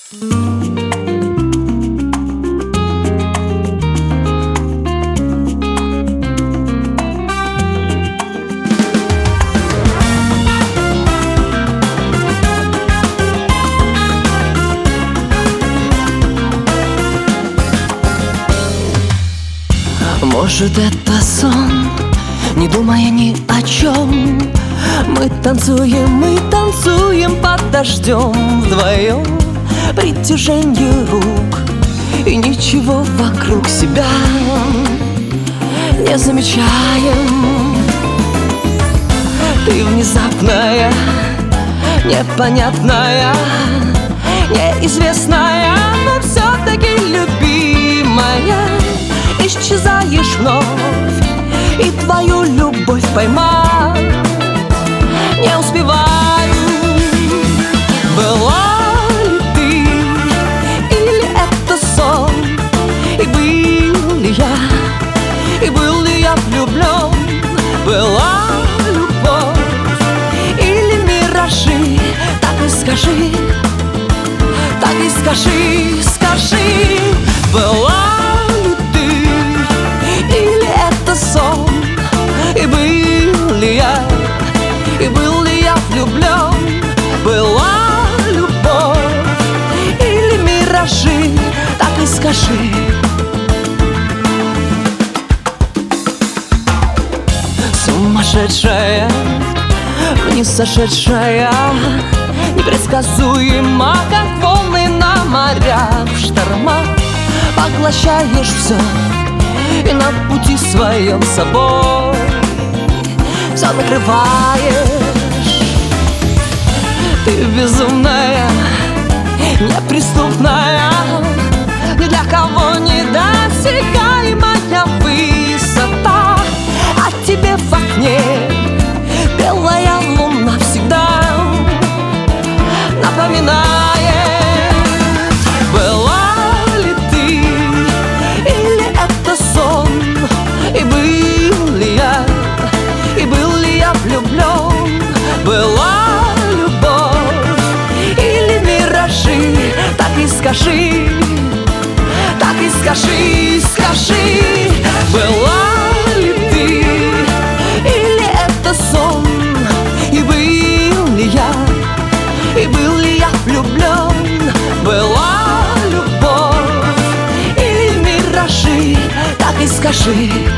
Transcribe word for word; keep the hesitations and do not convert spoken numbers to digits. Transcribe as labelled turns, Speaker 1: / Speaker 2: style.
Speaker 1: Может, это сон, не думая ни о чем. Мы танцуем, мы танцуем под дождем вдвоем. Притяжение рук и ничего вокруг себя не замечаем. Ты внезапная, непонятная, неизвестная, но все-таки любимая. Исчезаешь вновь, и твою любовь поймать не успеваю. Была ли ты, или это сон? И был ли я, и был ли я влюблен? Была любовь или миражи? Так и скажи, так и скажи, скажи. Была сон, и был ли я, и был ли я влюблен? Была любовь или миражи? Так и скажи. Сумасшедшая, вниз сошедшая, непредсказуема, как волны на морях в штормах. Поглощаешь все и на пути своем собой все накрываешь. Ты безумная, неприступная, ни для кого недосягаемая высота. А тебе в окне белая луна всегда напоминает. Была любовь или миражи? Так и скажи, так и скажи, скажи. Была ли ты, или это сон? И был ли я, и был ли я влюблен? Была любовь или миражи? Так и скажи.